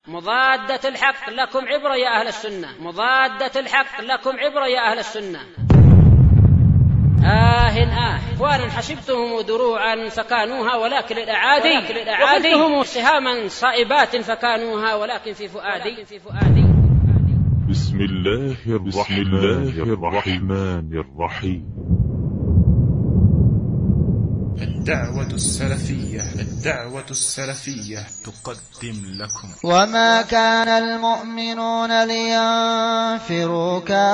مضادة الحق لكم عبرة يا أهل السنة، مضادة الحق لكم عبرة يا أهل السنة. إخوانا حسبتهم دروعا فكانوها ولكن الأعادي، وقلتهم سهاما صائبات فكانوها ولكن في فؤادي. بسم الله الرحمن الرحيم. الدعوة السلفية تقدم لكم. وما كان المؤمنون لينفروا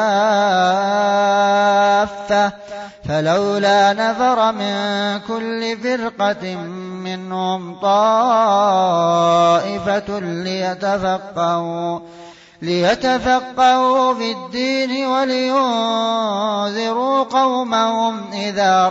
كافة فلولا نفر من كل فرقة منهم طائفة ليتفقهوا في الدين ولينذروا قومهم إذا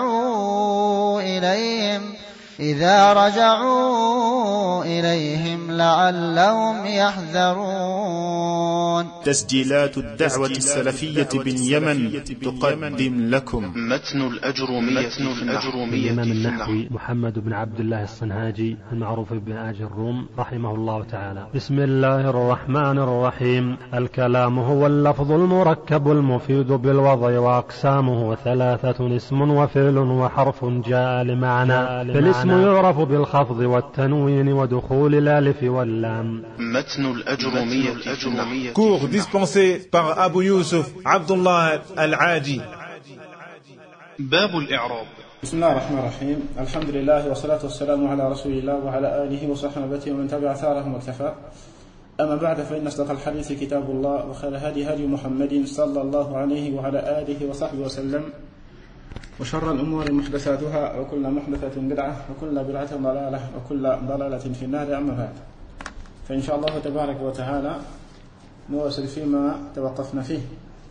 رجعوا إليهم لعلهم يحذرون. تسجيلات الدعوة السلفية باليمن تقدم لكم متن الأجرومية الإمام النحوي محمد بن عبد الله الصنهاجي المعروف بن آج الروم رحمه الله تعالى. بسم الله الرحمن الرحيم. الكلام هو اللفظ المركب المفيد بالوضع، وأقسامه 3: اسم وفعل وحرف جاء لمعنى. فالاسم يعرف بالخفض والتنوين ودخول الألف واللام. متن الأجرومية. Cours dispensé par Abu Yusuf Abdullah Al-Aji. باب الإعراب. بسم الله الرحمن الرحيم. الحمد لله والصلاة والسلام على رسول الله وعلى آله وصحبه ومن تبع ثارهم واكتفى. أما بعد، فإن أصدق الحديث كتاب الله، وخير هدي محمد صلى الله عليه وعلى آله وصحبه وسلم، وشر الأمور محدثاتها، وكل محدثة بدعة، وكل بدعة ضلالة، وكل ضلالة في النار. أما بعد، فإن شاء الله تبارك وتعالى نواصل فيما توقفنا فيه.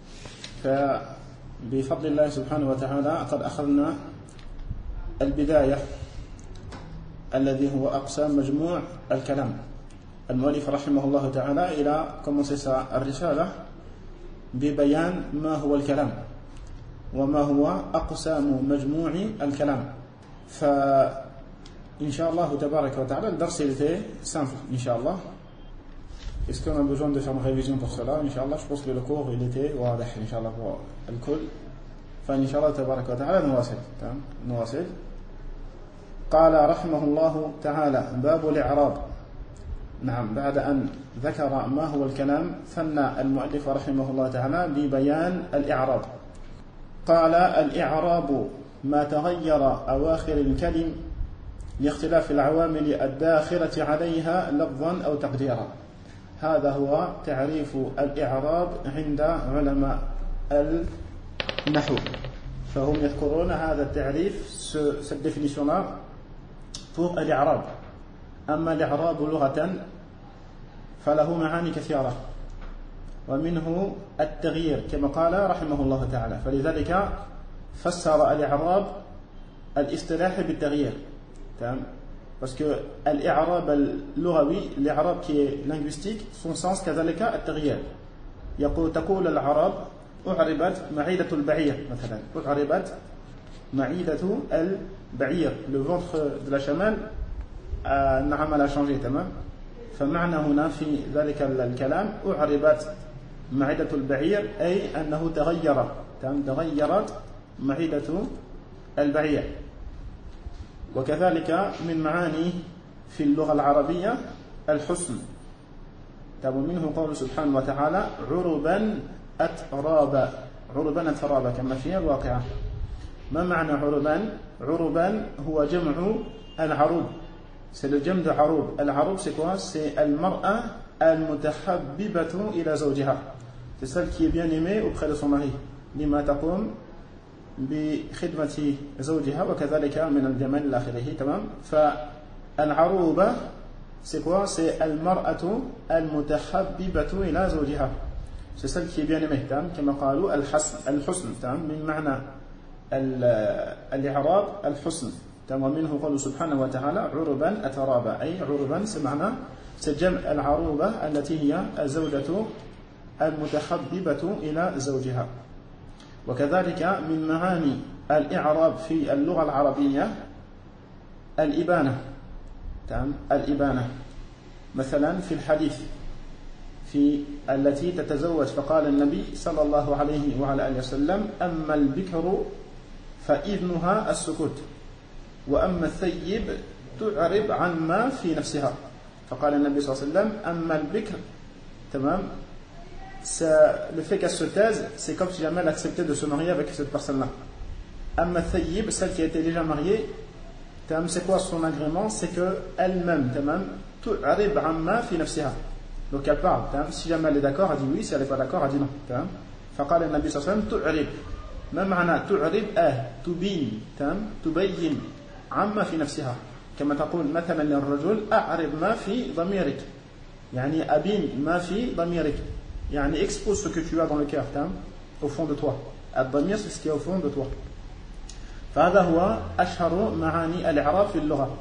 فبفضل الله سبحانه وتعالى قد أخذنا البداية الذي هو أقسام مجموع الكلام. المؤلف رحمه الله تعالى إلى commencer الرسالة ببيان ما هو الكلام وما هو أقسام مجموع الكلام. فإن شاء الله تبارك وتعالى الدرس était simple إن شاء الله. Est-ce qu'on a besoin de faire une révision pour cela? Inch'Allah, je pense que le cours il était واضح إن شاء الله pour الكل. فإن شاء الله تبارك وتعالى نواصل. قال رحمه الله تعالى: باب الإعراب. نعم، بعد أن ذكر ما هو الكلام ثنى المؤلف رحمه الله تعالى ببيان الإعراب. قال: الإعراب ما تغير أواخر الكلم لاختلاف العوامل الداخلة عليها لفظا أو تقديرا. هذا هو تعريف الإعراب عند علماء النحو، فهم يذكرون هذا التعريف cette définition-là pour الإعراب. أما الإعراب لغة فله معاني كثيرة، ومنه التغيير كما قال رحمه الله تعالى. فلذلك فسر الإعراب الاصطلاحي بالتغيير. تمام؟ parce que الإعراب اللغوي، الإعراب qui est linguistique, son sens كذلك التغيير. تقول العرب: أعربت معيدة البعير مثلا، أعربت معيدة البعير، le ventre de la chamelle نعم لا changé. تمام؟ فمعنى هنا في ذلك الكلام أعربت معدة البعير أي أنه تغيرت معدة البعير. وكذلك من معاني في اللغة العربية الحسن. منه قول سبحانه وتعالى: عربا أترابا. عربا أترابا كما في الواقعة. ما معنى عربا؟ عربا هو جمع العروب. C'est le jam de haroub. Al-haroub, c'est quoi? C'est al-mar'a al-mutahabbibatu ila zawjiha. C'est celle qui est bien aimée auprès de son mari. Lima taqum bi khidmati zawjiha wa kadhalika min al-jamal ila akhirih. Tamam? Fa al-harouba, c'est quoi? C'est al-mar'atu al-mutahabbibatu ila zawjiha. C'est celle qui est bien aimée. Tamam? Kama qalu al-husn. Tamam? Min ma'na al-i'rab al-husn. ومنه قول سبحانه وتعالى: عربا أترابا، أي عربا سمعنا سجمع العروبة التي هي الزوجة المتحببة إلى زوجها. وكذلك من معاني الإعراب في اللغة العربية الإبانة. الإبانة مثلا في الحديث في التي تتزوج فقال النبي صلى الله عليه وعلى آله وسلم أما البكر فإذنها السكوت وأما الثيب تعرب عن ما في نفسها. فقال النبي صلى الله عليه وسلم أما البكر تمام, le fait qu'elle se taise, c'est comme si jamais elle acceptait de se marier avec cette personne-là. Amma thayyib, celle qui a été déjà mariée, c'est quoi son agrément? C'est qu'elle-même, tu'arib amma fi nafsiha. Donc elle parle. Si jamais elle est d'accord, elle dit oui. Si elle n'est pas d'accord, elle dit non. فقال النبي صلى الله عليه وسلم تعرب. ما معنى تعرب؟ تبين تبين عما في نفسها. كما تقول مثلا للرجل أعرب ما في ضميرك. يعني أبين ما في ضميرك. يعني expose ce que tu as dans le cœur, au fond de toi. الضمير c'est ce qui est au fond de toi. فهذا هو أشهر معاني الإعراب في اللغة.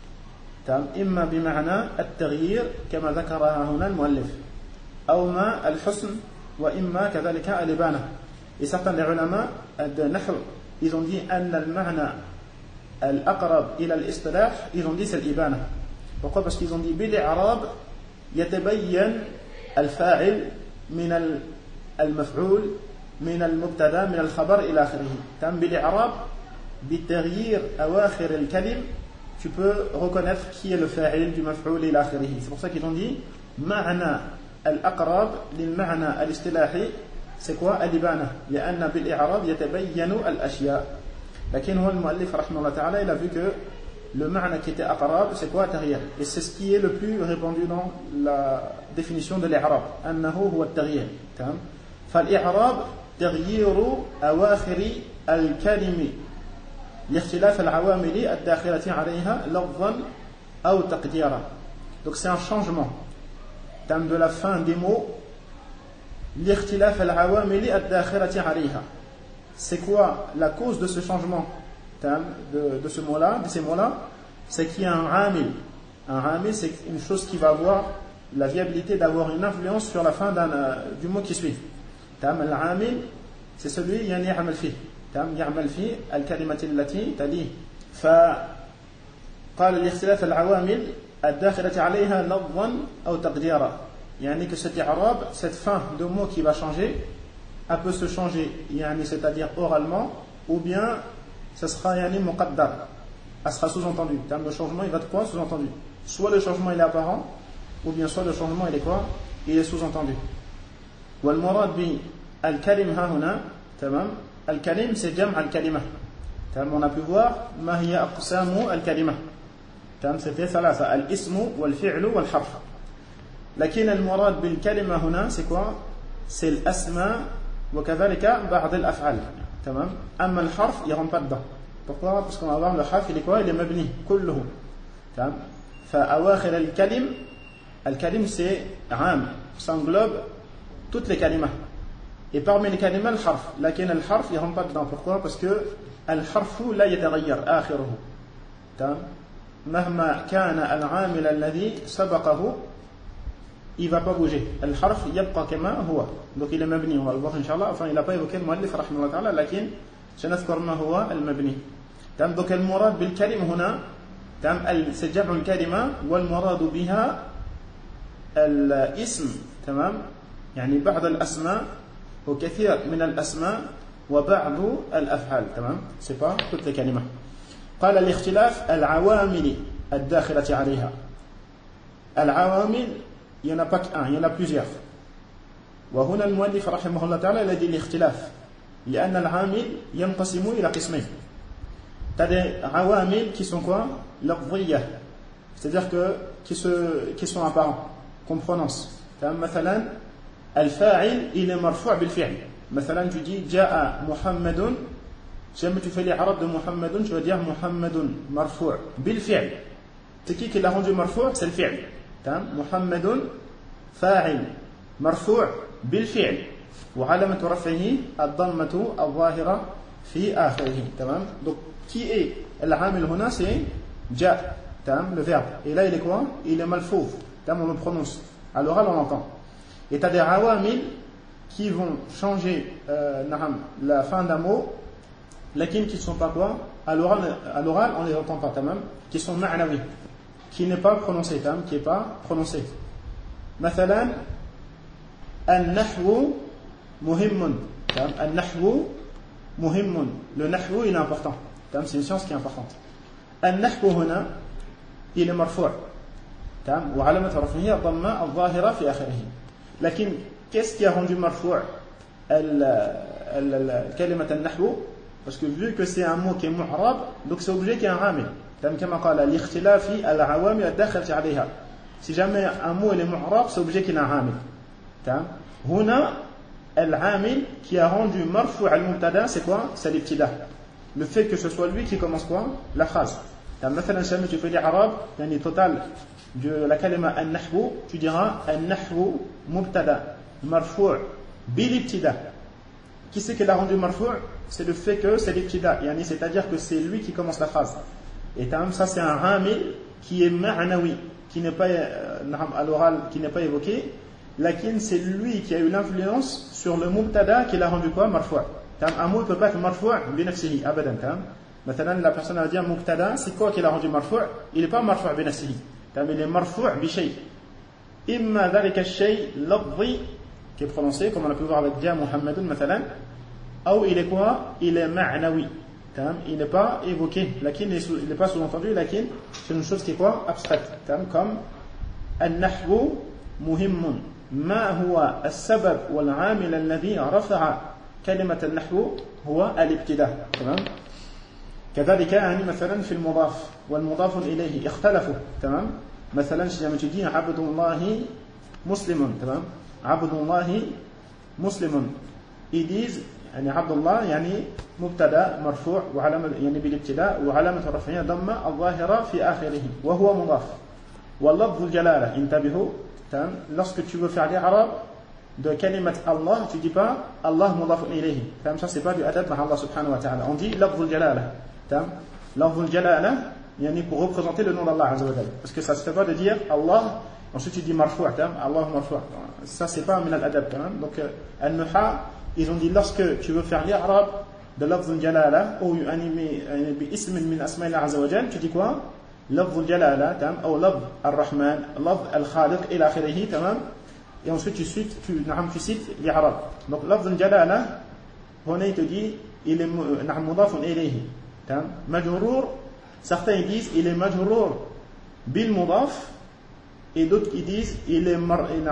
إما بمعنى التغيير كما ذكرها هنا المؤلف, أو ما الحسن, وإما كذلك الإبانة. Et certains des ulama de Nahr, ils ont dit أن المعنى الأقرب إلى الاصطلاح, ils ont dit c'est l'ibana. Pourquoi? Parce qu'ils ont dit بالإعراب يتبين الفاعل من المفعول من المبتدا من الخبر إلى آخره. بالإعراب بتغيير أواخر الكلم tu peux reconnaître qui est le fa'il du maf'ul ila akhirih. C'est pour ça qu'ils ont dit ma'na al-aqrab lil ma'na al-istilahi, c'est quoi? Al-ibana, لأن بالإعراب يتبين الأشياء. لكن هو المؤلف رحمه الله تعالى, il a vu que le ma'na qui était aqrab, c'est quoi? Taghyir. Et c'est ce qui est le plus répandu dans la définition de l'i'rab, أنه هو التغيير. فالإعراب تغيير أواخر الكلم لاختلاف العوامل الداخلة عليها لفظا أو تقديرا. Donc c'est un changement de la fin des mots. لاختلاف العوامل الداخلة عليها. C'est quoi la cause de ce changement de ce mot-là, de ces mots-là? C'est qu'il y a un amil. Un amil, c'est une chose qui va avoir la viabilité d'avoir une influence sur la fin du mot qui suit. العامل, c'est celui يعني يعمل فيه. يعمل في الكلمة التي تليه. فقال لاختلاف العوامل الداخلة عليها لفظا أو تقديرا. يعني que cet i'rab, cette fin de mot qui va changer, elle peut se changer, يعني c'est-à-dire oralement, ou bien ça sera يعني muqaddar, elle sera sous-entendu. Le changement il va de quoi? Sous-entendu. Soit le changement il est apparent, ou bien soit le changement il est quoi? Il est sous-entendu. والمراد بالكلم ها هنا تمام. الكلم c'est جمع الكلمة. On a pu voir ما هي أقسام الكلمة. c'était ثلاثة, الاسم والفعل والحرف. لكن المراد بالكلمة هنا c'est quoi? C'est الأسماء وكذلك بعض الأفعال. تمام. أما الحرف il rentre pas dedans. Pourquoi? Parce qu'on va voir le harf il est quoi? Il est مبني كله. تمام. فأواخر الكلم, الكلم c'est عام, ça englobe toutes les كلمة. Et parmi les كلمة الحرف, لكن الحرف il rentre pas dedans. Pourquoi? Parce que الحرف لا يتغير آخره. تمام. مهما كان العامل الذي سبقه il va pas bouger. الحرف يبقى كما هو. Donc il est مبني, on va le voir inchallah. Enfin il n'a pas évoqué المؤلف رحمه الله تعالى, لكن سنذكر ما هو المبني. تمام. Donc المراد بالكلمة هنا تمام c'est جمع الكلمة, والمراد بها الاسم. تمام. يعني بعض الأسماء وكثير من الأسماء وبعض الأفعال. تمام. c'est pas toutes les كلمة. قال الاختلاف العوامل الداخلة عليها. العوامل il n'y en a pas qu'un, il y en a plusieurs. وهنا المؤلف رحمه الله تعالى il a dit الاختلاف لأن العامل ينقسم إلى قسمين. t'as des عوامل qui sont quoi? لفظية, c'est-à-dire que qui sont apparents, qu'on prononce. مثلا الفاعل il est مرفوع بالفعل. مثلا tu dis جاء محمد, jamais tu fais l'i'rab de محمد, tu vas dire محمد مرفوع بالفعل. c'est qui l'a rendu مرفوع? c'est le fi'l. محمد فاعل مرفوع بالفعل وعلامة رفعه الضمة الظاهرة في آخره. تمام. donc qui est العامل هنا? c'est جاء. le verbe. et là il est quoi? il est malfouz. on le prononce. à l'oral on l'entend. Et tu as des awamil qui vont changer la fin d'un mot, laquelle qui ne sont pas quoi? À l'oral on ne les entend pas, qui sont ma'nawi, qui n'est pas prononcé, qui n'est pas prononcé. مثلا النحو مهم. النحو مهم. Le nahwu il est important. C'est une science qui est importante. النحو هنا il est مرفوع. وعلامة رفعه الضمة الظاهرة في آخره. لكن qu'est-ce qui a rendu مرفوع كلمة النحو? Parce que vu que c'est un mot qui est mu'rab, donc c'est obligé qu'il y ait un amil. كما قال لاختلاف العوامل الداخلة عليها. Si jamais un mot il est mu'rab, c'est obligé qu'il ait un amil. هنا العامل qui a rendu marfu' al-mubtada, c'est quoi? C'est l'ibtida. Le fait que ce soit lui qui commence quoi? La phrase. مثلا jamais tu fais l'irab, يعني total de la kalima an-nahwu, tu diras an-nahwu mubtada marfu' bil-ibtida. Qui c'est qui l'a rendu marfu'? C'est le fait que c'est l'ibtida, c'est-à-dire que c'est lui qui commence la phrase. Et ça c'est un amil qui est ma'nawi, qui n'est pas à l'oral, qui n'est pas évoqué. Lakin c'est lui qui a eu l'influence sur le mubtada qui l'a rendu quoi? Marfu'. Un mot ne peut pas être marfu' bi nafsihi abadan. Maintenant la personne va dire mubtada, c'est quoi qui l'a rendu marfu'? Il n'est pas marfu' bi nafsihi. Il est marfu' bi shay. Imma dhalika shay lafzi qui est prononcé comme on a pu voir avec ja Muhammadun مثلا, ou il est quoi? Il est ma'nawi. Il n'est pas évoqué. Lakin il n'est pas sous-entendu. Lakin c'est une chose qui est quoi? Abstraite. Comme an-nahwu muhimmun. ما هو السبب والعامل الذي رفع كلمة النحو هو الابتداء. تمام. كذلك يعني مثلا في المضاف والمضاف إليه اختلفوا. تمام. مثلا لما تجي عبد الله مسلم. تمام. عبد الله مسلم. Ils disent يعني عبد الله يعني مبتدا مرفوع وعلامة يعني بالابتداء وعلامة رفعه ضمة الظاهرة في آخره وهو مضاف. واللفظ الجلالة انتبهوا. Lorsque tu veux faire l'irab de kalimat Allah, tu dis pas Allah mudaf ilayhi. Ça c'est pas du adab par Allah subhanahu wa ta'ala. On dit lafzul jalala. Lafzul jalala, yani pour représenter le nom d'Allah azza wa jalla. Parce que ça se fait pas de dire Allah, ensuite tu dis marfu', Allah marfu'. Ça c'est pas min al-adab. Donc al-nuha, ils ont dit lorsque tu veux faire l'irab de lafzul jalala ou bi ismin min asma'illah azza wa jalla, tu dis quoi? لفظ الجلالة أو لفظ الرحمن لفظ الخالق إلى آخره. تمام. Et ensuite tu cites l'Arab. Donc لفظ الجلالة هنا il te dit il est مضاف إليه. تمام. مجرور, certains disent il est مجرور بالمضاف et d'autres ils disent il est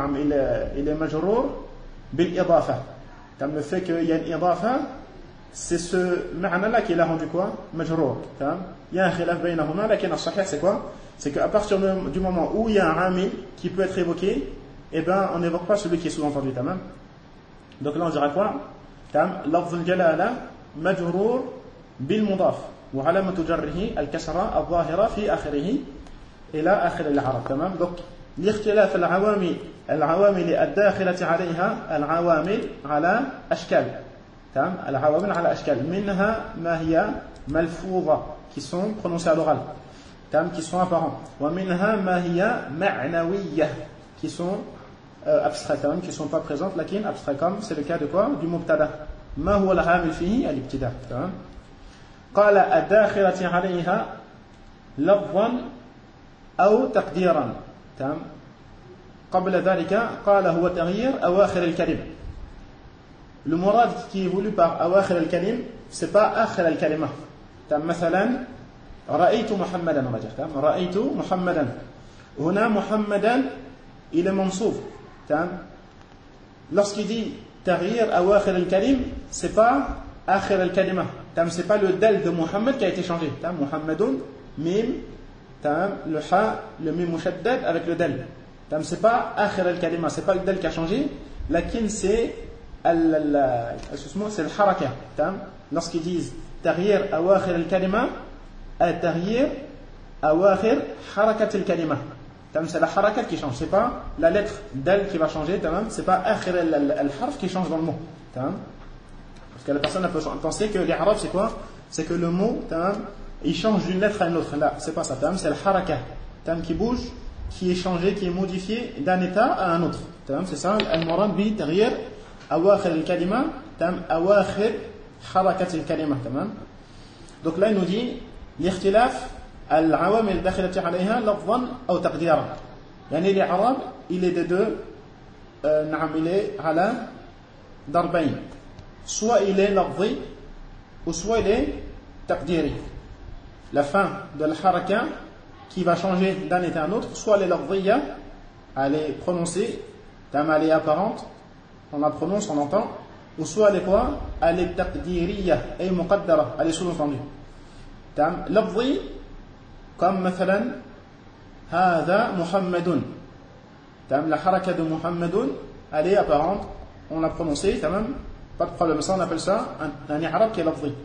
مجرور بالإضافة. Le fait qu'il y a une إضافة, c'est ce معنى-là qui l'a rendu quoi? مجرور. Il y a un khilaf baynahuma, lakin as-sahih c'est quoi? C'est qu'à partir du moment où il y a un amil qui peut être évoqué, eh ben on n'évoque pas celui qui est sous-entendu. Tamam. Donc là on dira quoi? لفظ الجلالة مجرور بالمضاف وعلامة جره الكسرة الظاهرة في آخره إلى آخر العرب. تمام. Donc لاختلاف العوامل الداخلة عليها العوامل على أشكال. تمام. العوامل على أشكال منها ما هي ملفوظة qui sont prononcés à l'oral, qui sont apparents. ومنها ما هي معنوية qui sont abstraits, qui ne sont pas présentes, lakin abstraits, comme c'est le cas de quoi? Du mubtada. ما هو العامل فيه الابتداء. قال الداخلة عليها لفظا أو تقديرا. قبل ذلك قال هو تغيير أواخر الكلمة. Le murad qui est voulu par أواخر الكلمة, c'est pas آخر الكلمة. مثلا رأيت محمدا رأيت محمدا. هنا محمدا il est منصوب. Lorsqu'il dit تغيير أواخر الكلمة, c'est pas آخر الكلمة. C'est pas le dal de Muhammad qui a été changé. محمد mim, le ha, le mim mushaddad avec le dal. C'est pas آخر الكلمة, c'est pas le dal qui a changé, lakin c'est le haraka. Lorsqu'ils disent تغيير أواخر الكلمة, التغيير أواخر حركة الكلمة. C'est la haraka qui change, c'est pas la lettre dal qui va changer, c'est pas آخر الحرف qui change dans le mot. Parce que la personne peut penser que l'Arab c'est quoi? C'est que le mot il change d'une lettre à une autre. Là, c'est pas ça. C'est la haraka qui bouge, qui est changé, qui est modifié d'un état à un autre. C'est ça. Al-murad bi taghyir أواخر الكلمة أواخر حركة الكلمة. تمام. Donc là il nous dit الاختلاف العوامل الداخلة عليها لفظا أو تقديرا. يعني الإعراب il est de deux نعم il est على ضربين, soit il est لفظي ou soit il est taqdiri. La fin de la haraka qui va changer d'un état à un autre, soit elle est lafziya, elle est prononcée, elle est apparente, on la prononce, on l'entend, ou soit elle est quoi? Elle est taqdiriya, elle est muqaddara, elle est sous-entendue. Lafzi, comme مثلا هذا محمد, la haraka de Muhammadun, elle est apparente, on l'a prononcée, pas de problème, ça on appelle ça un i'rab qui est lafzi.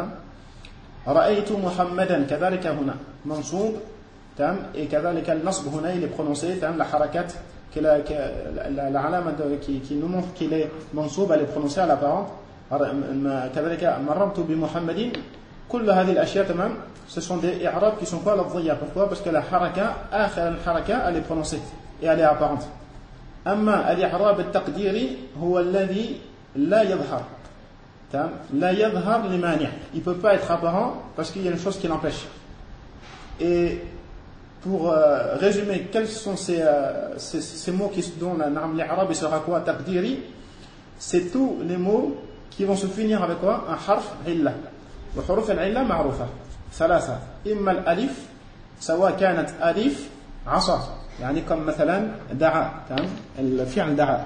رأيت محمدا كذلك هنا منصوب, et كذلك النصب هنا il est prononcé, la harakat العلامة qui nous montre qu'il est منصوب elle est prononcée à l'apparente. كذلك مررت بمحمد, كل هذه الأشياء ce sont des i'rab qui sont pas lafziya. Pourquoi? Parce que la haraka آخر الحركة elle est prononcée et elle est apparente. أما الإعراب التقديري هو الذي لا يظهر, لا يظهر لمانع, il ne peut pas être apparent parce qu'il y a une chose qui l'empêche. Et pour résumer quels sont ces mots dont l'Arab sera quoi? Taqdiri, c'est tous les mots qui vont se finir avec quoi? Un harf illa. وحروف العلة معروفة ثلاثة, إما الألف سواء كانت ألف عصا, يعني comme مثلا دعا, الفعل دعا,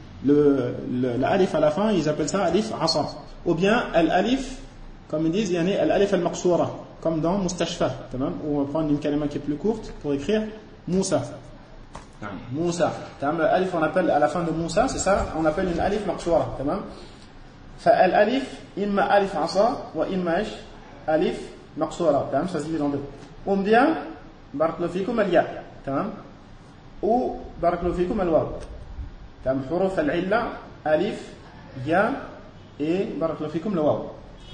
l'alif à la fin ils appellent ça alif asa, ou bien l'alif comme ils disent yani l'alif al-maqsoura, comme dans Mustashfa, où on va prendre une kalima qui est plus courte pour écrire Moussa. Moussa, l'alif on appelle à la fin de Moussa, c'est ça, on appelle une alif maqsoura. فالالif imma alif asa wa imma alif maqsoura, ça se divise en deux. Ou bien barakallahu fikum al-ya, ou barakallahu fikum al-waw. حروف العلة ألف يا et barakallahu fikum le waw.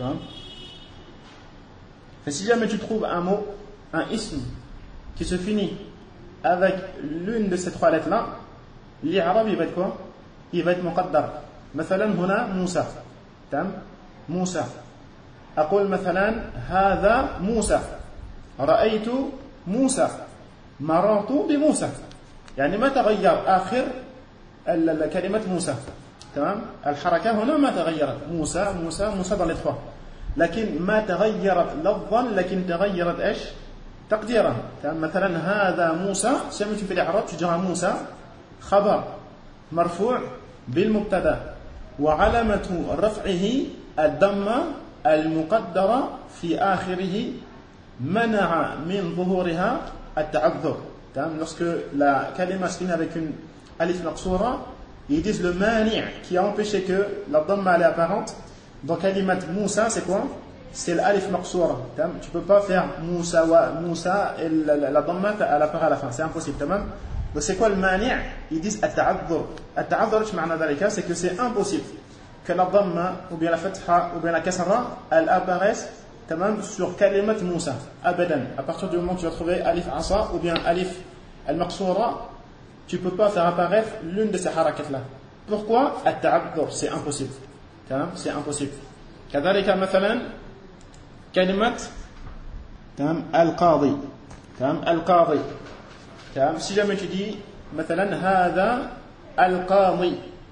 Si jamais tu trouves un mot, un ism qui se finit avec l'une de ces trois lettres là, l'i'rab il va être quoi? Il va être muqaddar. مثلا هنا موسى, موسى, أقول مثلا هذا موسى, رأيت موسى, مررت بموسى, يعني ما تغير آخر كلمة موسى, الحركة هنا ما تغيرت, موسى موسى موسى dans les trois, لكن ما تغيرت لفظا, لكن تغيرت ايش؟ تقديرا. مثلا هذا موسى, si tu fais l'Arab tu diras موسى خبر مرفوع بالمبتدا وعلامة رفعه الضمة المقدرة في آخره منع من ظهورها التعذر. Lorsque la kalima se finit avec une alif maqsoura, ils disent le mani' qui a empêché que la dhamma elle est apparente. Donc kalimat Moussa c'est quoi? C'est l'alif maqsoura. Tu peux pas faire Moussa wa Moussa et la dhamma elle apparaît à la fin, c'est impossible. Donc c'est quoi le mani'? Ils disent at-ta'adhur. At-ta'adhur c'est que c'est impossible que la dhamma ou bien la fatha ou bien la kasra elle apparaisse sur kalimat Moussa abadan. À partir du moment où tu vas trouver alif asa ou bien alif al-maqsoura, tu ne peux pas faire apparaître l'une de ces harakat là. Pourquoi? At-ta'adhur, c'est impossible. C'est impossible. كذلك مثلا كلمة القاضي, القاضي, si jamais tu dis مثلا هذا القاضي,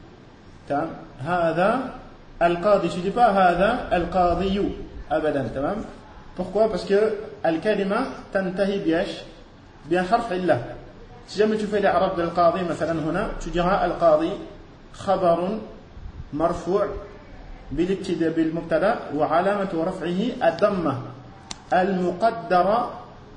هذا القاضي, tu dis pas هذا القاضي أبدا. Pourquoi? Parce que الكلمة تنتهي بإيش؟ بحرف علة. Si jamais tu fais l'Arab de l'Qadi, مثلا هنا, tu diras القاضي خبر مرفوع بالابتداء بالمبتدا وعلامة رفعه الضمة المقدرة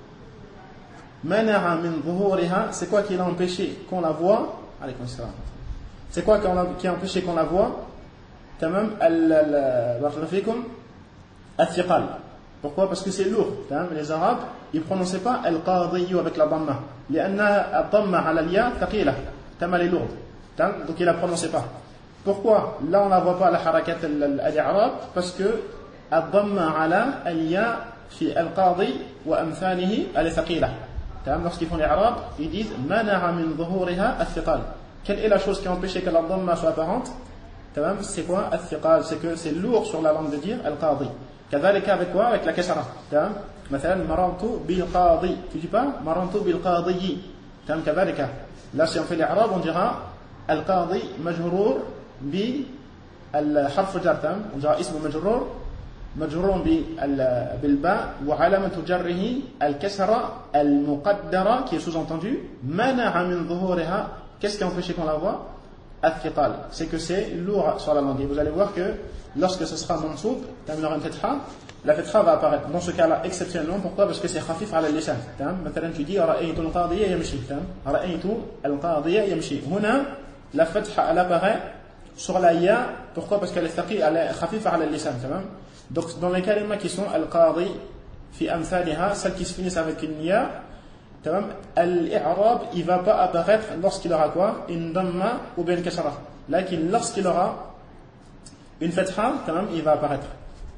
منع من ظهورها. C'est quoi qui l'a empêché qu'on la voit? C'est quoi qui a empêché qu'on la voit? تمام بارك فيكم الثقال. Pourquoi? Parce que c'est lourd. Les Arabes ils prononçaient pas al-qadi avec la dhamma, لأن الضمة على الياء ثقيلة, elle est lourde, donc ils la prononçaient pas. Pourquoi? Là on la voit pas la harakat al-i'rab, parce que الضمة على الياء في القاضي وأمثاله elle est ثقيلة. Lorsqu'ils font l'Arab, ils disent منع من ظهورها الثقال. Quelle est la chose qui a empêché que la dhamma soit apparente? C'est quoi الثقال? C'est que c'est lourd sur la langue de dire al-qadi. كذلك avec quoi? Avec la kasra. مثلا مررت بالقاضي. Tu dis pas مررت بالقاضي. تمام كذلك. Là si on fait l'I'rab on dira القاضي مجرور بالحرف جر. تمام on dira اسم مجرور بالباء وعلامة جره الكسرة المقدرة qui est sous-entendu منع من ظهورها. Qu'est-ce qui empêche qu'on la voit? الثقال, c'est que c'est lourd sur la langue. Et vous allez voir que lorsque ce sera mansoub, il y aura une fetha, la fetha va apparaître. Dans ce cas-là, exceptionnellement, pourquoi? Parce que c'est khafif ala lisan. Maintenant, tu dis رأيت القاضي يمشي. رأيت القاضي يمشي. هنا la fetha elle apparaît sur la ya. Pourquoi? Parce qu'elle est thaqi, elle est khafif ala lisan. Donc dans les kalimas qui sont al-qadi fi amthaliha, celles qui se finissent avec une ya, al-i'rab il va pas apparaître lorsqu'il aura quoi? Une damma ou bien une kasra. Lakin lorsqu'il aura une fatha, il va apparaître.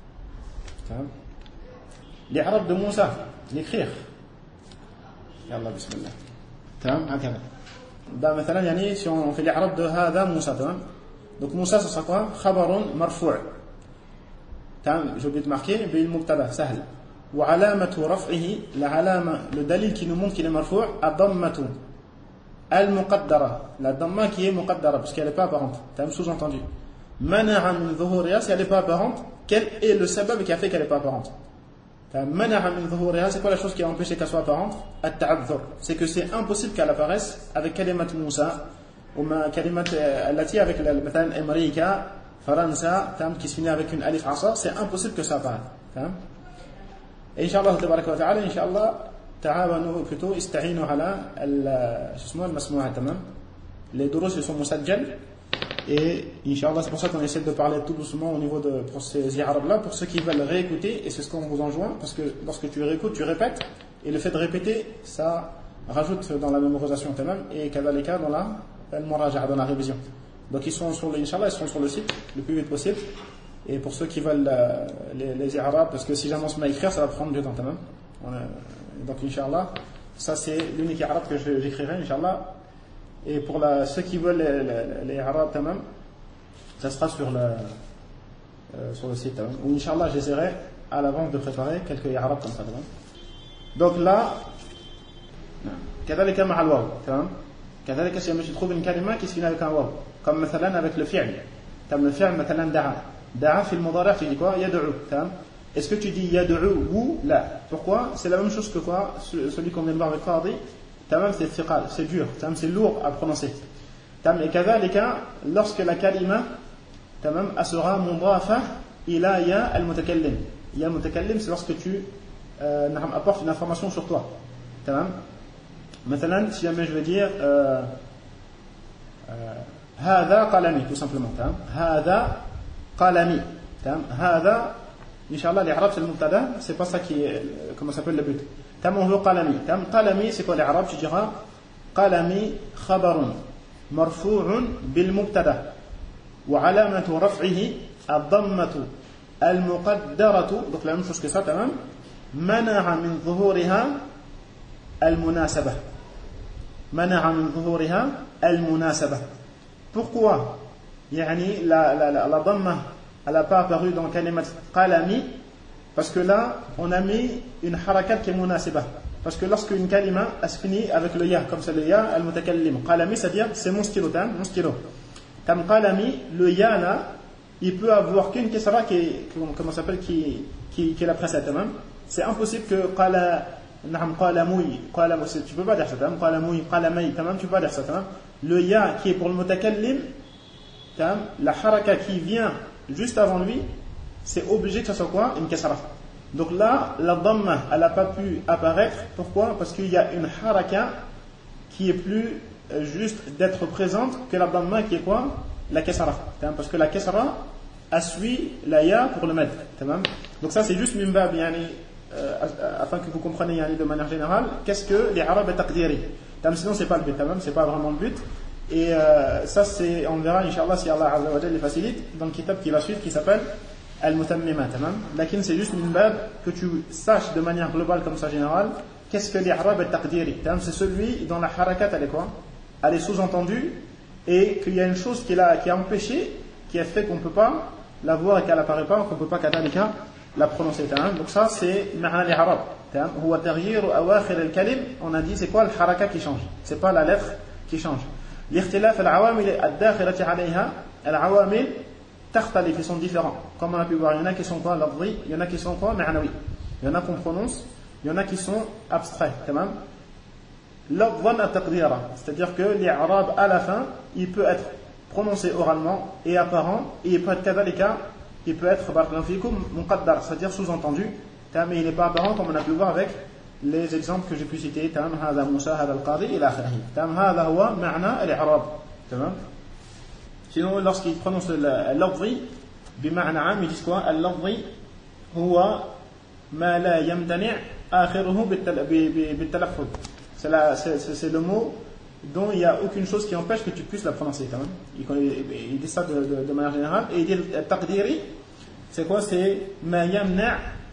L'i'rab de Moussa, l'écrire. Yallah bismillah. Maintenant yani si on fait l'i'rab de hada Moussa, donc Moussa ce sera quoi? Khabarun marfu'. J'ai oublié de marquer bil mubtada sahl. وعلامة رفعه العلامة le dalil qui nous montre qu'il est marfou' الضمة المقدرة, la damma qui est muqaddara parce qu'elle n'est pas apparente. T'as même sous-entendu. منع من ظهورها, si elle n'est pas apparente, quel est le sabab qui a fait qu'elle n'est pas apparente? منع من ظهورها, c'est quoi la chose qui a empêché qu'elle soit apparente? التعذر, c'est que c'est impossible qu'elle apparaisse avec كلمة موسى ou كلمة التي avec مثلا أمريكا فرنسا qui se finit avec une alif asa, c'est impossible que ça apparaisse. Et Inch'Allah tabaraka wa ta'ala, Inch'Allah ta'awanu plutôt ista'inu ala al-masmu'a, tamam. Les durus ils sont musajjal et Inch'Allah c'est pour ça qu'on essaie de parler tout doucement au niveau de ces arabes là pour ceux qui veulent réécouter, et c'est ce qu'on vous enjoint parce que lorsque tu réécoutes tu répètes, et le fait de répéter ça rajoute dans la mémorisation, tamam, et kadhalika dans la al-muraja'a, dans la révision. Donc ils sont sur Inch'Allah ils sont sur le site le plus vite possible. Et pour ceux qui veulent les arabes, parce que si jamais on se met à écrire, ça va prendre du temps. Donc, Inch'Allah, ça c'est l'unique arabe que j'écrirai, Inch'Allah. Et pour ceux qui veulent les arabes, ça sera sur le site. Ou Inch'Allah, j'essaierai à l'avance de préparer quelques arabes comme ça. Donc là, كذلك مع الواو. كذلك si tu trouves une kalima qui se finit avec un waw, comme مثلا avec le fi'l. Comme le fi'l مثلا دعا. Da'a fil mudari' tu dis quoi? Yad'u. Est-ce que tu dis yad'u ou la? Pourquoi? C'est la même chose que quoi? Celui qu'on vient de voir avec qadi. C'est thiqal, c'est dur, c'est lourd à prononcer. Et kadhalika, lorsque la kalima elle sera mudafa ila ya al-mutakallim. Ya al-mutakallim, c'est lorsque tu apportes une information sur toi. Maintenant, si jamais je vais dire هذا قلمي, tout simplement. هذا قلمي. هذا Inch'Allah, l'I'rab c'est le mubtada, c'est pas ça qui est, comment s'appelle le but. On veut qalami. Qalami, c'est quoi l'I'rab? Tu diras qalami khabarun marfu'un bil mubtada wa alamatu raf'ihi ad-dammatu al-muqaddaratu, donc la même chose que ça, tamam. Mana'a min zuhuriha al-munasabah. Mana'a min zuhuriha al-munasabah. Pourquoi? Yani la damma elle n'a pas apparu dans kalimat qalami, parce que là on a mis une harakat qui est munasibah, parce que lorsque une kalima elle se finit avec le ya, comme c'est le ya al-mutakallim, qalami c'est-à-dire c'est mon stylo, mon stylo. Comme qalami, le ya là il peut avoir qu'une kesra comment s'appelle qui la précède, c'est impossible que qalamoui, tu peux pas dire ça, qalamoui, qalamay, tu peux pas dire ça. Le ya qui est pour le mutakallim, la haraka qui vient juste avant lui, c'est obligé que ce soit quoi? Une kasra. Donc là, la dhamma, elle n'a pas pu apparaître. Pourquoi? Parce qu'il y a une haraka qui est plus juste d'être présente que la dhamma qui est quoi? La kasra. Parce que la kasra, elle suit la ya pour le mettre. Donc ça, c'est juste mimbab, afin que vous compreniez de manière générale, qu'est-ce que les arabes taqdiri. Sinon, c'est pas le but, c'est pas vraiment le but. Et ça, c'est, on verra, Inch'Allah, si Allah Azza wa Jalla les facilite, dans le kitab qui va suivre, qui s'appelle Al-Mutammima. Lakin, c'est juste une bab que tu saches de manière globale, comme ça, générale, qu'est-ce que l'I'rab al-Taqdiri. C'est celui dont la harakat, elle est quoi? Elle est sous-entendue, et qu'il y a une chose qui a empêché, qui a fait qu'on ne peut pas la voir et qu'elle n'apparaît pas, qu'on ne peut pas kadhalika la prononcer. Donc ça c'est معنى الإعراب. هو تغيير أواخر الكلم. On a dit c'est quoi le haraka qui change, c'est pas la lettre qui change. لاختلاف العوامل الداخلة عليها. العوامل تختلف, ils sont différents. Comme on a pu voir, il y en a qui sont quoi lafzi, il y en a qui sont quoi ma'nawi. Il y en a qu'on prononce, il y en a qui sont abstraits. Lafzan at-taqdira, c'est-à-dire que l'i'rab à la fin, il peut être prononcé oralement et apparent, et il peut être kadhalika, il peut être muqaddar, c'est-à-dire sous-entendu, mais il n'est pas apparent comme on a pu voir avec les exemples que j'ai pu citer. هذا موسى هذا القاضي إلى آخره. هذا هو معنى الإعراب. Sinon, lorsqu'ils prononcent al-lafzi, بمعنى عام, ils disent quoi? Al-lafzi هو ما لا يمتنع آخره بالتلفظ. C'est le mot dont il n'y a aucune chose qui empêche que tu puisses la prononcer. Il dit ça de manière générale. Et il dit al-taqdiri, c'est quoi? C'est ما يمنع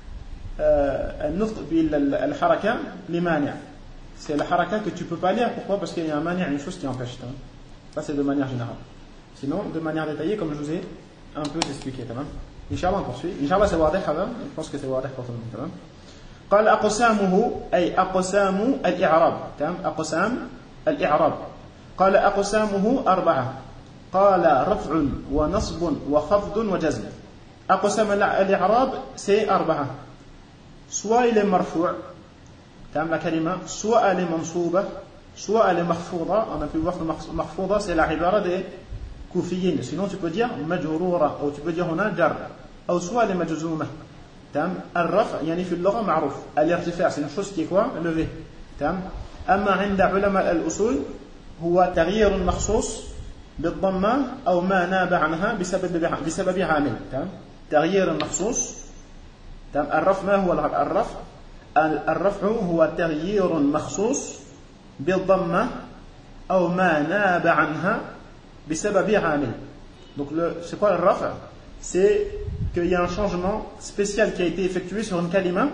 النطق بالحركة لمانع. C'est la haraka que tu ne peux pas lire. Pourquoi? Parce qu'il y a un manière, une chose qui empêche. Ça c'est de manière générale. Sinon, de manière détaillée, comme je vous ai un peu expliqué. Inch'Allah, on poursuit. Inch'Allah, c'est wadih. Je pense que c'est wadih pour tout le monde. قال أقسامه أي أقسام الإعراب. أقسام الإعراب. قال أقسامه 4. قال رفع ونصب وخفض وجزم. أقسام الإعراب c'est 4. Soit il est marfou', la kalima, soit elle est mansouba, soit elle est mahfouda. On a pu voir que mahfouda c'est la ibara des koufiyin. Sinon tu peux dire majroura, ou tu peux dire hona jar, ou soit elle est majzouma. الرفع يعني في اللغة معروف. الارتفاع c'est une chose qui est quoi? Levée. أما عند علماء الأصول هو تغيير مخصوص بالضمة أو ما ناب عنها بسبب عامل. تغيير مخصوص. الرفع ما هو الرفع؟ الرفع هو تغيير مخصوص بالضمة أو ما ناب عنها بسبب عامل. Donc c'est quoi le raf'? C'est qu'il y a un changement spécial qui a été effectué sur une kalima,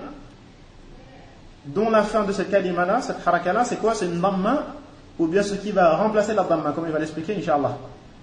dont la fin de cette kalima là, cette haraka là, c'est quoi? C'est une dhamma, ou bien ce qui va remplacer la dhamma, comme il va l'expliquer Inch'Allah.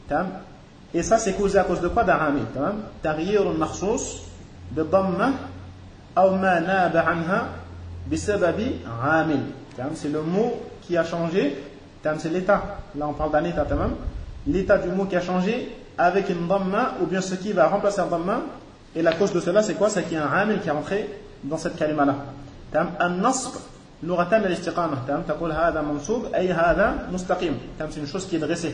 Et ça c'est causé à cause de quoi? D'amil. Taghyirun makhsous bi dhamma aw ma naba anha bi sababi amil. C'est le mot qui a changé. C'est l'état. Là on parle d'un état. L'état du mot qui a changé avec une dhamma, ou bien ce qui va remplacer la dhamma. Et la cause de cela c'est quoi? C'est qu'il y a un amil qui est rentré dans cette kalima là. النصب لغة الاستقامة. تقول هذا منصوب أي هذا مستقيم. c'est une chose qui est dressée.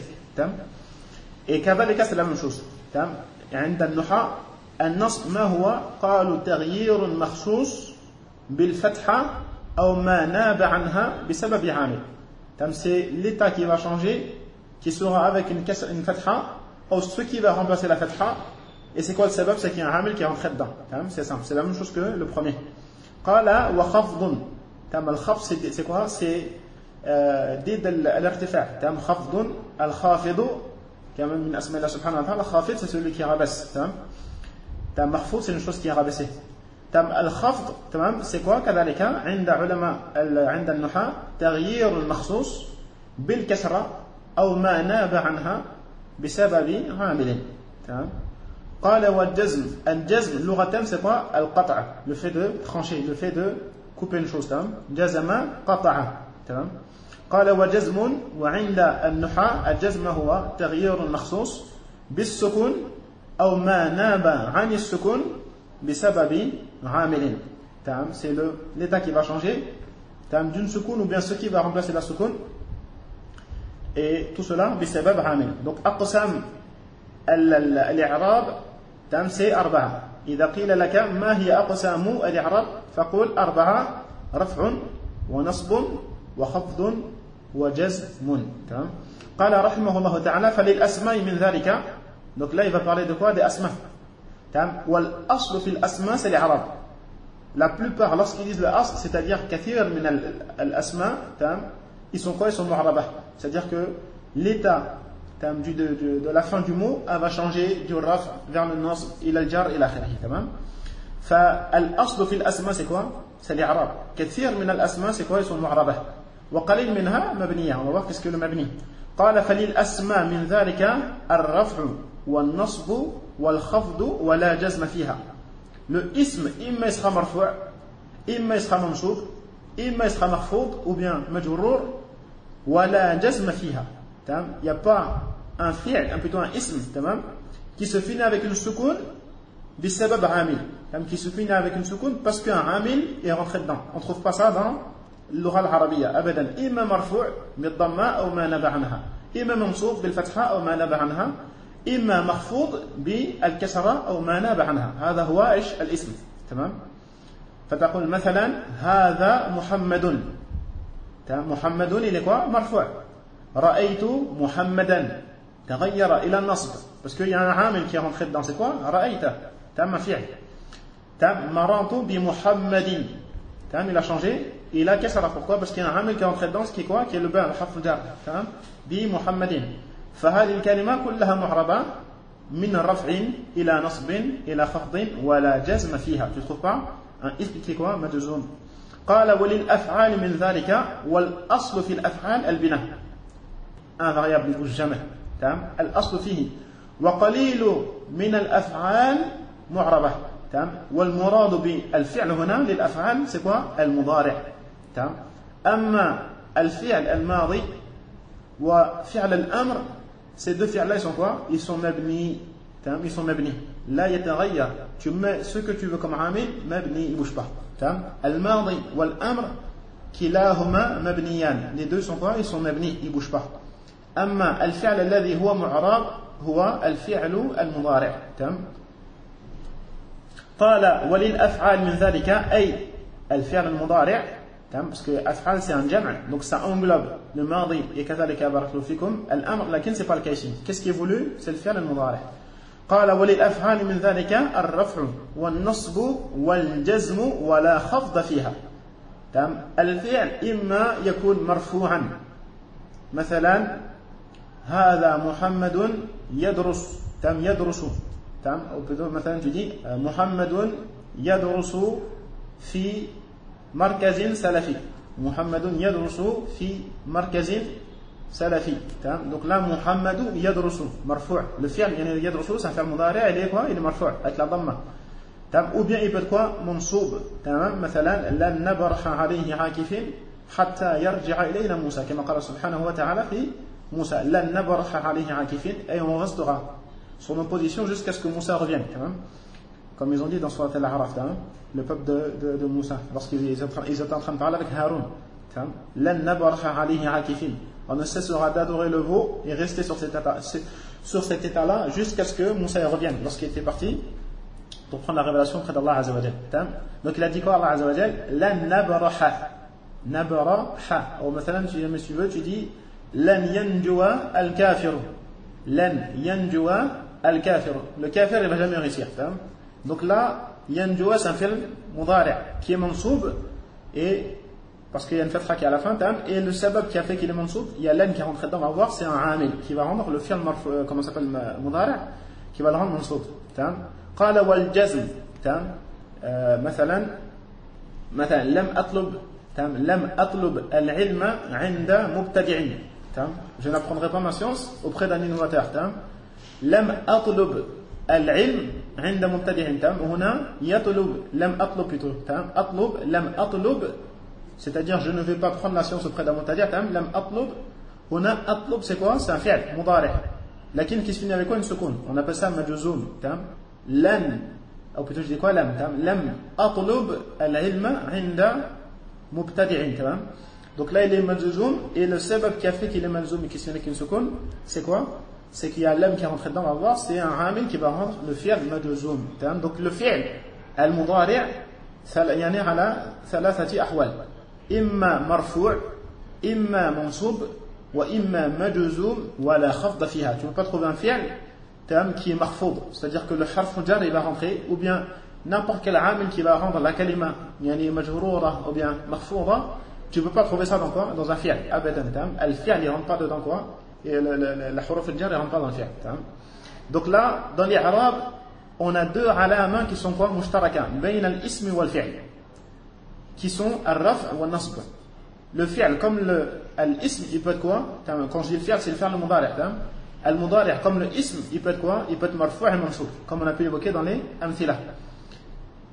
Et كذلك c'est la même chose. عند النحاة النصب ما هو؟ قالوا تغيير مخصوص بالفتحة أو ما ناب عنها بسبب عامل. c'est l'état qui va changer, qui sera avec une fatha, ou ce qui va remplacer la fatha. Et c'est quoi le sabab? C'est qu'il y a un amil qui est rentré dedans. C'est simple, c'est la même chose que le premier. قال وخفض. الخفض c'est quoi? C'est ضد الارتفاع. خفض الخافض كما من اسماء الله سبحانه وتعالى. الخافض c'est celui qui rabaisse. محفوظ c'est une chose qui est rabaissée. الخفض c'est quoi? كذلك عند علماء عند النحاة تغيير مخصوص بالكسرة أو ما ناب عنها بسبب عامل. قال والجزم. الجزم لغة c'est quoi? القطع, le fait de trancher, le fait de couper une chose. جزم قطع. قال وجزم وعند النحاة الجزم هو تغيير مخصوص بالسكون أو ما ناب عن السكون بسبب عامل. c'est l'état qui va changer d'une sukun ou bien ce qui va remplacer la sukun, et tout cela بسبب عامل. donc أقسام الإعراب c'est 4. إذا قيل لك ما هي أقسام الإعراب فقل 4. رفع ونصب وخفض وجزم. قال رحمه الله تعالى فللأسماء من ذلك. donc là il va parler de quoi? Des asma. والأصل في الأسماء c'est l'Arab. La plupart lorsqu'ils disent le asl, c'est-à-dire kathir min al-asma, ils sont quoi? Ils sont mu'arabah. C'est-à-dire que l'état de la fin du mot elle va changer du raf vers le nasb ila al-jar ila akhirih. فالأصل في الأسماء c'est quoi? C'est l'Arab. كثير من الأسماء c'est quoi? Ils sont mu'arabah. وقليل منها مبنية. On va voir qu'est-ce que le mabni. قال فللأسماء من ذلك الرفع والنصب والخفض ولا جزم فيها. le ism, imma il sera marfou', imma il sera mansoub, imma il sera mahfoud, ou bien majrour, wala jazm fiha. Il n'y a pas un fi'l, plutôt un ism, qui se finit avec une soukoun, bisabab amil, qui se finit avec une soukoun parce qu'un amil est rentré dedans. On ne trouve pas ça dans l'oral arabiya, abadan. Imma marfou' bid-damma ou ma naba anha, imma mansoub bil-fatha ou ma naba anha, imma mahfoud bil-kasra ou ma naba anha. هذا هو ايش الاسم. تمام. فتقول مثلا هذا محمد. تمام. محمد il est quoi مرفوع. رأيت محمدا تغير إلى النصب parce qu'il y a un عامل qui est rentré dedans. C'est quoi رأيت. تمام فعل. تمام. مررت بمحمد. تمام. Il a changé. Il a كسرة. Pourquoi? Parce qu'il y a un عامل qui est rentré dedans. Qui est quoi? Qui est le ba, le حرف الجر. تمام. بمحمد. فهذه الكلمة كلها معربة من رفع إلى نصب إلى خفض ولا جزم فيها. Tu ne trouves pas un ism qui est quoi مجزوم. قال وللأفعال من ذلك والأصل في الأفعال البناء. un variable ne bouge jamais. تمام. الأصل فيه وقليل من الأفعال معربة. تمام. والمراد بالفعل هنا للأفعال c'est quoi المضارع. تمام. أما الفعل الماضي وفعل الأمر ces deux fi'les-là ils sont quoi? Ils sont mabni. Ils sont mabni. Là يتغير. Tu mets ce que tu veux comme amil, mabni, il ne bouge pas. Al-madi wal-amr kilahuma mabniyan. Les deux sont quoi? Ils sont mabni, ils ne bougent pas. Amma al-fi'l alladhi huwa mu'rab huwa al-fi'lu al-mudari'. قال وللأفعال من ذلك أي الفعل المضارع. parce que af'al c'est un jam', donc ça englobe le madi et kadhalika barakallahu fikum al-amr, lakin c'est pas le cas ici. Qu'est-ce qui est voulu? C'est le fi'l al-mudari'. قال وللأفعال من ذلك الرفع والنصب والجزم ولا خفض فيها. الفعل إما يكون مرفوعا مثلا هذا محمد يدرس. يدرس. أو مثلا تجي محمد يدرس في مركز سلفي. محمد يدرس في مركز سلفي. Donc là محمد يدرس مرفوع. Le fi'l يعني يدرس c'est un fi'l مضارع il est quoi? Il est مرفوع avec la dhamma. Ou bien il peut être quoi? منصوب. مثلا لن نبرح عليه عاكفين حتى يرجع إلينا موسى كما قال سبحانه وتعالى في موسى لن نبرح عليه عاكفين et on restera sur nos positions jusqu'à ce que Moussa revienne. Comme ils ont dit dans Surat Al-A'raf, le peuple de Moussa, lorsqu'ils étaient en train de parler avec Haroun. لن نبرح عليه عاكفين. On ne cessera d'adorer le veau et rester sur cet état-là jusqu'à ce que Moussa revienne, lorsqu'il était parti pour prendre la révélation auprès d'Allah Azza wa Jal. Donc il a dit quoi Allah Azza wa Jal? لن نبرح. نبرح. Ou مثلا si tu veux, tu dis لن ينجو الكافر. لن ينجو الكافر. Le kafir il va jamais réussir. Donc là, ينجو c'est un fi'l mudari' qui est mansoub et parce qu'il y a une fatha qui est à la fin, et le sabab qui a fait qu'il est mansoub, il y a l'an qui est rentré dedans, on va voir, c'est un amil qui va rendre le fi'l comment ça s'appelle mudari' qui va le rendre mansoub. قال والجزم. مثلا لم أطلب العلم عند مبتدع. Je n'apprendrai pas ma science auprès d'un innovateur. لم أطلب العلم عند مبتدع. هنا يطلب لم أطلب plutôt. أطلب لم أطلب c'est-à-dire je ne vais pas prendre la science auprès d'un mubtadi'. لم أطلب. هنا أطلب c'est quoi? C'est un fi'l مضارع lakin qui se finit avec quoi? Une soukoun. On appelle ça majzoum. لن ou plutôt je dis quoi? لم أطلب العلم عند مبتدع. Donc là il est majzoum et le sabab qui a fait qu'il est majzoum et qui se finit avec une soukoun c'est quoi? C'est qu'il y a l'am qui est rentré dedans, on va voir, c'est un amil qui va rendre le fi'l majzoum. Donc le fi'l al-mudari' يعني على ثلاثة أحوال. إما مرفوع إما منصوب وإما مجزوم ولا خفض فيها. Tu ne peux pas trouver un fi'l qui est marfoud, c'est-à-dire que le harf jar il va rentrer, ou bien n'importe quel amil qui va rendre la kalima يعني majroura ou bien marfouda, tu ne peux pas trouver ça dans quoi? Dans un fi'l. Abadan. Al-fi'l il rentre pas dedans quoi? Et la huruf al-jar il rentre pas dans le fi'l. Donc là dans les arabes on a deux alama qui sont quoi? Mushtaraka bayna al-ism wal fi'l, qui sont al-raf' wa al-nasb. Le fi'l comme l'ism il peut être quoi? Quand je dis le fi'l c'est le fi'l al-mudari'. Al-mudari' comme le ism il peut être quoi? Il peut être marfu' et mansoub, comme on a pu évoquer dans les amthila.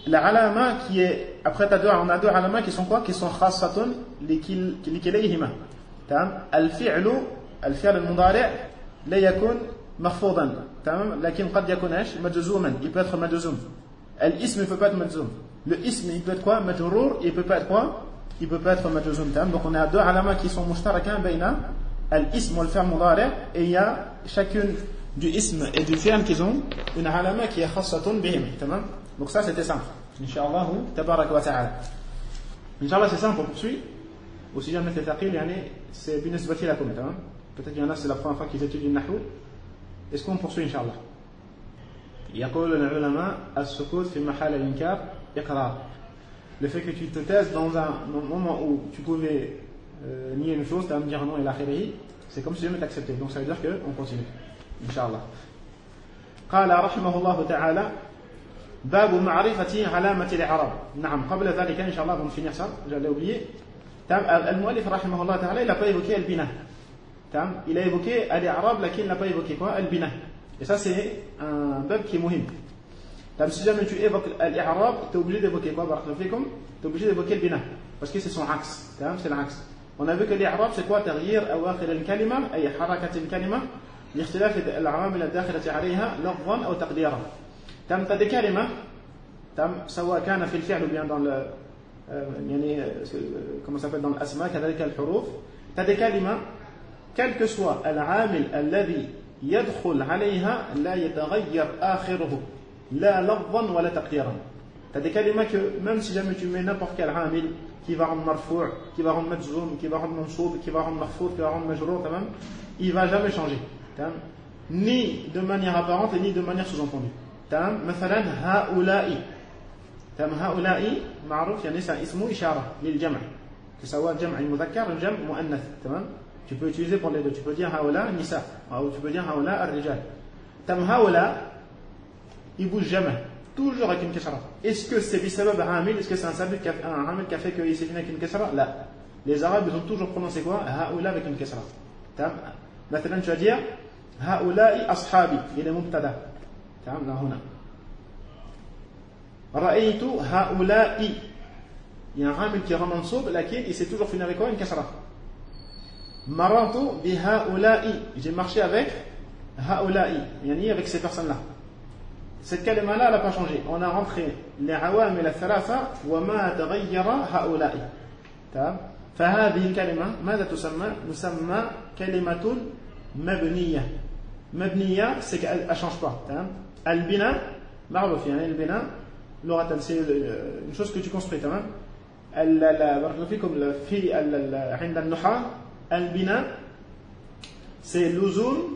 la alama qui est, après on a deux alama qui sont quoi? Qui sont khassatun likilayhima. الفعل المضارع لا يكون مخفوضا تمام لكن قد يكون ايش مجزوما il peut être مجزوم الاسم il peut pas être مجزوم le ism il peut être quoi مجرور il peut pas être quoi il peut pas être مجزوم تمام donc on a deux alama qui sont مشتركين بين الاسم والفعل المضارع et il y a chacune du ism et du fi'l qui ont une alama qui est khassatun bihim تمام donc ça c'était simple inchallah tabarak wa ta'ala inchallah c'est simple on poursuit ou si jamais c'est taqil c'est binisbati lakum تمام peut-être qu'il y en a c'est la première fois qu'ils étudient le nahwu est-ce qu'on poursuit inchallah يقول العلماء السكوت في محل الإنكار إقرار le fait que tu te taises dans un moment où tu pouvais nier une chose tu vas me dire non et l'akhirihi c'est comme si jamais t'acceptais donc ça veut dire qu'on continue inchallah قال رحمه الله تعالى باب معرفة علامة الإعراب نعم قبل ذلك إن شاء الله on va finir ça j'allais oublier المؤلف رحمه الله تعالى il n'a pas évoqué al-bina il a évoqué al-i'rab mais il n'a pas évoqué quoi al-bina et ça c'est un bab qui est muhim si jamais tu évoques al-i'rab tu es obligé d'évoquer quoi tu es obligé d'évoquer al-bina parce que c'est son axe c'est l'axe on a vu que l'i'rab c'est quoi تغيير أواخر الكلمة أي حركة الكلمة لاختلاف العوامل الداخلة عليها لفظا أو تقديرا t'as des كلمة سواء كان في الفعل ou bien dans le يعني comment ça s'appelle dans الأسماء كذلك الحروف t'as des كلمة quel que soit العامل الذي يدخل عليها لا يتغير آخره لا لفظا ولا تقديرا t'as des كلمة que même si jamais tu mets n'importe quel عامل qui va rendre marfou' qui va rendre majzoum qui va rendre mansoub qui va rendre mahfouz qui va rendre majrour il va jamais changer ni de manière apparente et ni de manière sous-entendue مثلا هؤلاء هؤلاء معروف يعني c'est اسم إشارة للجمع سواء جمع المذكر ou جمع مؤنث تمام tu peux utiliser pour les deux tu peux dire هؤلاء نساء ou tu peux dire هؤلاء الرجال هؤلاء il bouge jamais toujours avec une kasra est-ce que c'est بسبب عامل est-ce que c'est un عامل qui a fait qu'il s'est fini avec une kasra là les arabes ils ont toujours prononcé quoi هؤلاء avec une kasra تمام مثلا tu vas dire هؤلاء أصحابي il est مبتدا تمام là هنا رأيت هؤلاء il y a un عامل qui est منصوب لكن il s'est toujours fini avec quoi une kasra مررت بهؤلاء j'ai marché avec هؤلاء يعني avec ces personnes là cette kalima là elle n'a pas changé on a rentré les عوامل الثلاثة وما تغير هؤلاء تمام فهذه الكلمة ماذا تسمى كلمة مبنية مبنية c'est qu'elle ne change pas تمام البناء معروف يعني البناء لغة c'est une chose que tu construis تمام بارك فيكم في عند النحاة البناء c'est لزوم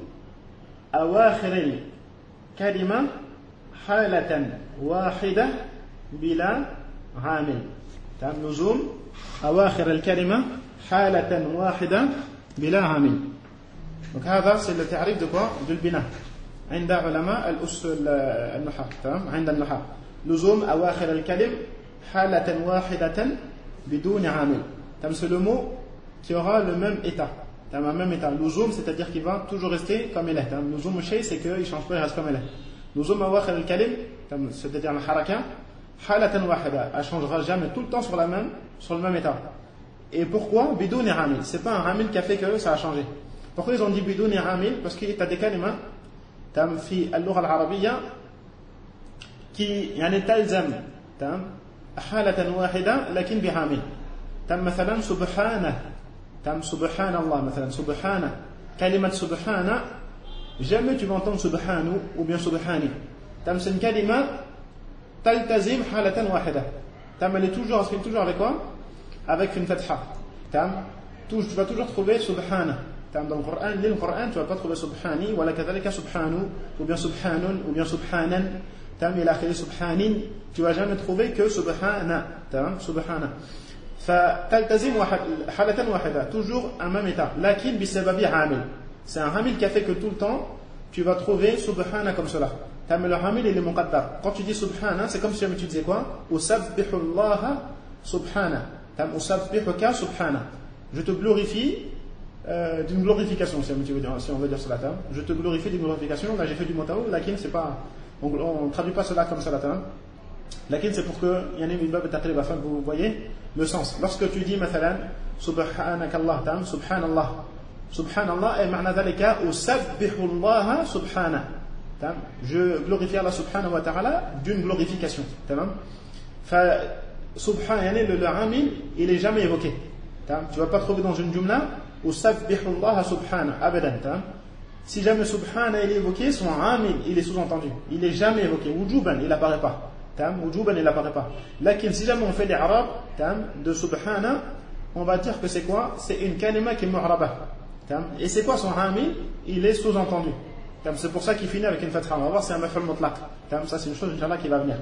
أواخر الكلمة حالة واحدة بلا عامل تمام لزوم أواخر الكلمة حالة واحدة بلا عامل donc هذا c'est le تعريف de quoi du البناء عند علماء الأصول النحاة تمام عند النحاة لزوم أواخر الكلم حالة واحدة بدون عامل تمام c'est le mot qui aura le même état تمام même état لزوم c'est-à-dire qu'il va toujours rester comme il est تمام لزوم الشيء c'est qu'il ne change pas il reste comme il est لزوم أواخر الكلم تمام c'est-à-dire la haraka حالة واحدة elle changera jamais tout le temps sur le même état et pourquoi بدون عامل c'est pas un عامل qui a fait que ça a changé pourquoi ils ont dit بدون عامل parce qu'il y a des كلمة تمام في اللغة العربية qui يعني تلزم تمام حالة واحدة لكن بعامل تمام مثلا سبحانه تمام سبحان الله مثلا سبحانه كلمة سبحانه jamais tu vas entendre سبحانه ou bien سبحاني تمام c'est une كلمة تلتزم حالة واحدة تمام elle est toujours avec quoi avec une fatha تمام tu vas toujours trouver سبحانه تمام dans le Coran tu vas pas trouver سبحاني ولا كذلك سبحانه ou bien سبحان ou bien سبحانا تمام إلى آخره سبحان tu vas jamais trouver que سبحانه تمام سبحانه فتلتزم حالة واحدة toujours un même état لكن بسبب عامل c'est un عامل qui a fait que tout le temps tu vas trouver سبحانه comme cela تمام le عامل il est مقدر quand tu dis سبحانه c'est comme si tu disais quoi أسبح الله سبحانه تمام أسبحك سبحانه je te glorifie d'une glorification si on veut dire cela je te glorifie d'une glorification là j'ai fait du motao lakin c'est pas on ne traduit pas cela comme cela Lakin c'est pour que yani min bab taqrib afin que vous voyez le sens. Lorsque tu dis مثلا سبحانك الله تمام سبحان الله سبحان الله et معنى ذلك أسبح الله سبحانه تمام je glorifie Allah subhanahu wa ta'ala d'une glorification تمام فسبحان يعني le amil il est jamais évoqué تمام tu vas pas trouver dans une jumla أسبح الله سبحانه أبدا تمام si jamais subhana il est évoqué son amil il est sous-entendu il est jamais évoqué wujuban il apparaît pas wujuban il apparaît pas. Lakin si jamais on fait les arabes de subhana, on va dire que c'est quoi? C'est une kalima qui est mu'raba. Et c'est quoi son amil? Il est sous-entendu. C'est pour ça qu'il finit avec une fatha. On va voir c'est un maf'ul mutlaq. Ça c'est une chose inchallah qui va venir.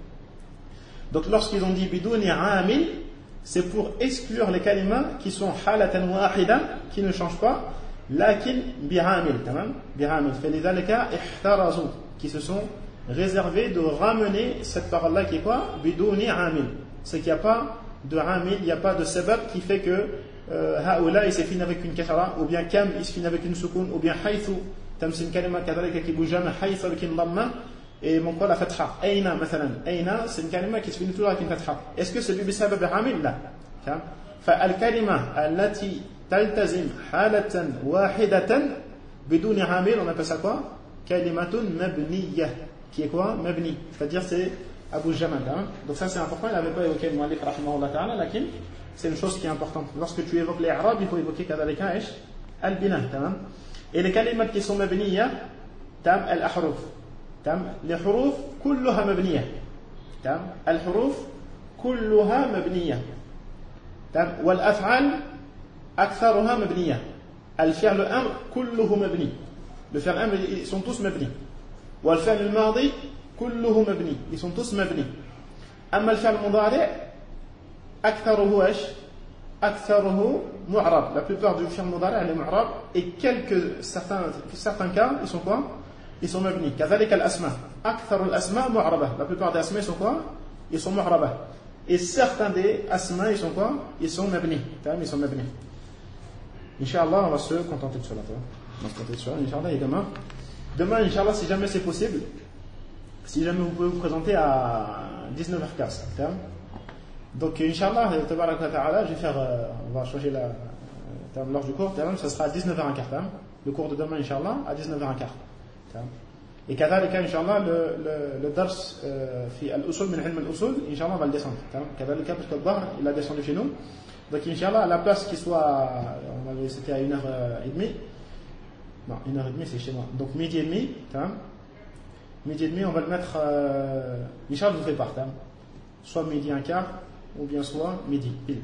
Donc lorsqu'ils ont dit bidouni amil, c'est pour exclure les kalimas qui sont halatan wahida, qui ne changent pas, lakin bi'amil. Bi'amil. Falidhalika ihtarazu, qui se sont réservé de ramener cette parole-là qui est quoi? Bidouni amil. C'est qu'il n'y a pas de amil, il n'y a pas de sabab qui fait que haoula il s'est fini avec une kashara, ou bien kam il se finit avec une sukun, ou bien haythu, c'est une kalima kadhalika qui bouge jamais, haythu avec une dhamma, et mon quoi la fatha. Aina, mathalan. Aina, c'est une kalima qui se finit toujours avec une fatha. Est-ce que c'est bi sabab amil? Là. فالكلمة التي تلتزم حالة واحدة بدون عامل on appelle ça quoi? كلمة مبنية qui est quoi? Mabni, c'est-à-dire c'est Abu Jamal. Donc ça c'est important, il n'avait pas évoqué le Mu'allif rahimahullah ta'ala, lakin c'est une chose qui est importante. Lorsque tu évoques les arabes, il faut évoquer kadhalika ish al-bina. Et les kalimat qui sont mabniya, al-ahruf. Les huruf kulluha mabniya. Al-huruf kulluha mabniya. Wal-af'al aktharuha mabniya. Al-fi'l amr kulluhu mabni. Le fi'l amr ils sont tous mabni. والفعل الماضي كله مبني ils sont tous مبني أما الفعل المضارع أكثره إيش أكثره معرب la plupart du fi'l المضارع est معرب et certains cas ils sont quoi ils sont مبني كذلك الأسماء أكثر الأسماء معربة la plupart des asma ils sont quoi ils sont معربة et certains des asma ils sont quoi ils sont مبني ils sont مبني Inch'Allah on va se contenter de cela on va se contenter de cela Inch'Allah et demain, Inch'Allah, si jamais c'est possible, si jamais vous pouvez vous présenter à 19h15. Donc, Inch'Allah, je vais faire, on va changer l'heure du cours, ça sera à 19h15. Le cours de demain, Inch'Allah, à 19h15. Et kadhalika, Inch'Allah, le dars, al-usul min ilm al-usul, Inch'Allah, on va le descendre. Kadhalika, parce que le bar, il a descendu chez nous. Donc, Inch'Allah, à la place qu'il soit, c'était à 1h30. Non, 1h30 c'est chez moi. Donc midi et demi, midi et demi on va le mettre, Inch'Allah vous fait part, soit midi un quart, ou bien soit midi, pile.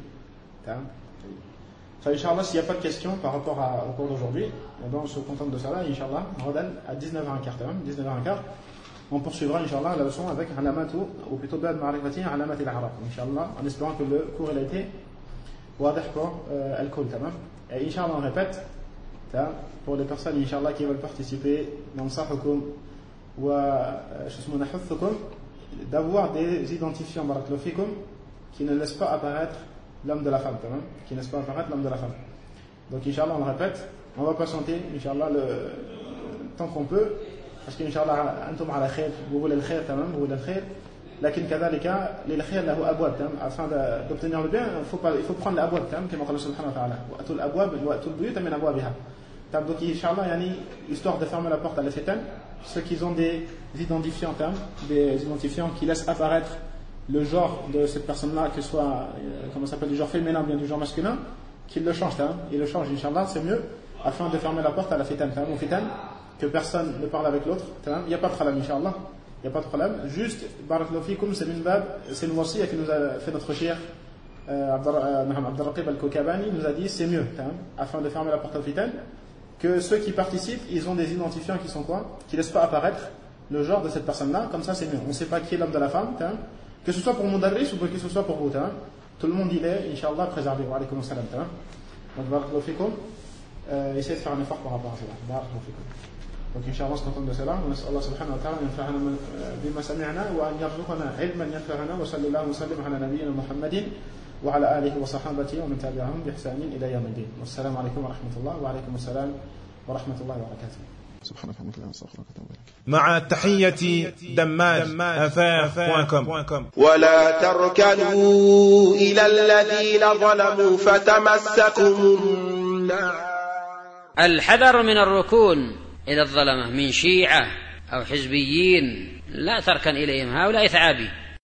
Inch'Allah s'il n'y a pas de questions par rapport au cours d'aujourd'hui, on se contente de ça là, Inch'Allah, à 19h15, 19h15, on poursuivra Inch'Allah la leçon avec alamatu, ou plutôt bad ma'rifati alamat al-arab, Inch'Allah, en espérant que le cours il a été wadih pour al-kul, et Inch'Allah on répète, pour les personnes Inch'Allah qui veulent participer nansahukum wa nahuthukum d'avoir des identifiants barakallahu fikum qui ne laissent pas apparaître l'homme de la femme qui ne laissent pas apparaître l'homme de la femme. Donc Inch'Allah on le répète, on va patienter Inch'Allah le temps qu'on peut parce que Inch'Allah antum ala khair, vous voulez le khair vous voulez le khair lakin kadhalika lil khair lahu abwab afin d'obtenir le bien il faut prendre l'abwab comme Allah subhanahu wa ta'ala wa atul abwab wa atul buyut min abwabiha. Donc, Inch'Allah, histoire de fermer la porte à la fitan, ceux qui ont des identifiants, qui laissent apparaître le genre de cette personne-là, que ce soit, comment ça s'appelle, du genre féminin ou bien du genre masculin, qu'ils le changent, ils le changent, Inch'Allah, c'est mieux, afin de fermer la porte à la fitan, que personne ne parle avec l'autre, il n'y a pas de problème, Inch'Allah, il n'y a pas de problème, juste, barakallahu fikum, c'est une wasiya qui nous a fait notre cheikh, Abdurraqib al-Kokabani, nous a dit, c'est mieux, afin de fermer la porte à la fitan, que ceux qui participent, ils ont des identifiants qui sont quoi? Qui ne laissent pas apparaître le genre de cette personne-là, comme ça c'est mieux. On ne sait pas qui est l'homme de la femme, que ce soit pour Mudarris ou que ce soit pour vous. Tout le monde il est, Inch'Allah, préservé. Wa alaykum assalam. Donc, barakallahu fikum, essayez de faire un effort par rapport à cela. Barakallahu fikum. Donc, Inch'Allah, on se contente de cela. On laisse Allah subhanahu wa ta'ala yanfa'ana bima sami'na wa an yarzuqana ilman yanfa'ana wa sallallahu wa sallim ala nabiyyina Muhammadin wa ala alihi wa sahabatihi wa man tabi'ahum bi ihsanin ila yawm al-din. Wassalamu alaykum wa rahmatullah wa alaykum assalam wa rahmatullahi wa barakatuh. سبحانك اللهم وبحمدك أستغفرك وأتوب إليك. مع تحية دماج@affaire.com. ولا تركنوا إلى الذين ظلموا فتمسكم النار. الحذر من الركون إلى الظلمة من شيعة أو حزبيين، لا تركن إليهم، هؤلاء ثعابي.